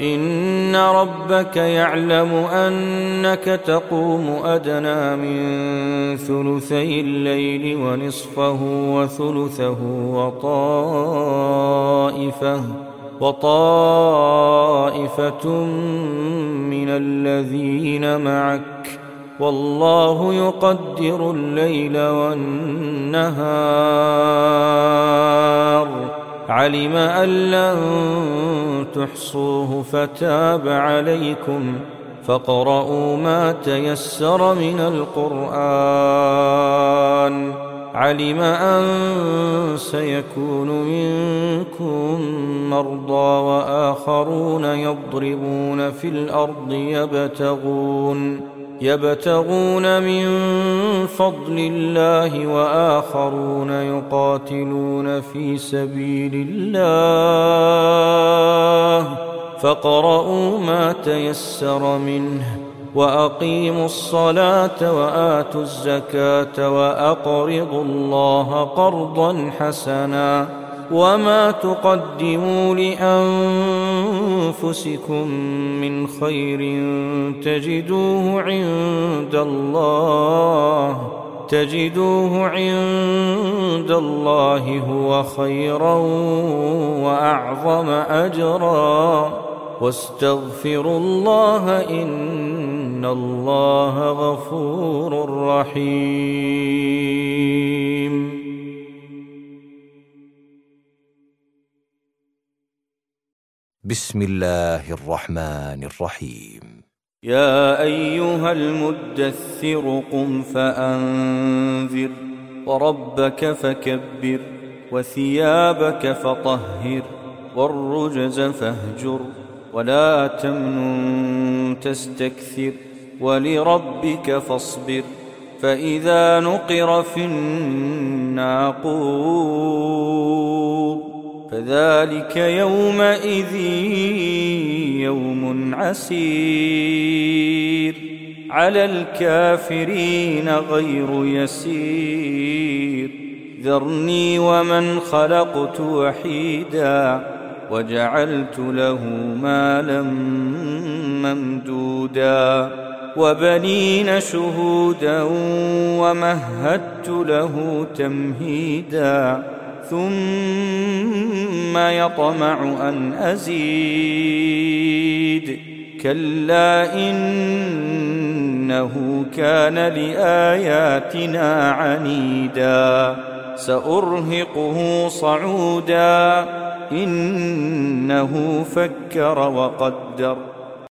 إن ربك يعلم أنك تقوم أدنى من ثلثي الليل ونصفه وثلثه وطائفة من الذين معك، والله يقدر الليل والنهار، علم أن لن تحصوه فتاب عليكم، فاقرؤوا ما تيسر من القرآن، علم أن سيكون منكم مرضى وآخرون يضربون في الأرض يبتغون من فضل الله، وآخرون يقاتلون في سبيل الله، فاقرؤوا ما تيسر منه، وأقيموا الصلاة وآتوا الزكاة وأقرضوا الله قرضا حسنا، وما تقدموا لأنفسكم من خير تجدوه عند الله هو خيرا وأعظم أجرا، واستغفروا الله إن الله غفور رحيم. بسم الله الرحمن الرحيم. يا أيها المدثر قم فأنذر، وربك فكبر، وثيابك فطهر، والرجز فاهجر، ولا تمنن تستكثر، ولربك فاصبر، فإذا نقر في الناقور فذلك يومئذ يوم عسير، على الكافرين غير يسير. ذرني ومن خلقت وحيدا، وجعلت له مالا ممدودا، وبنين شهودا، ومهدت له تمهيدا، ثم يطمع أن أزيد، كلا إنه كان لآياتنا عنيدا، سأرهقه صعودا، إنه فكر وقدر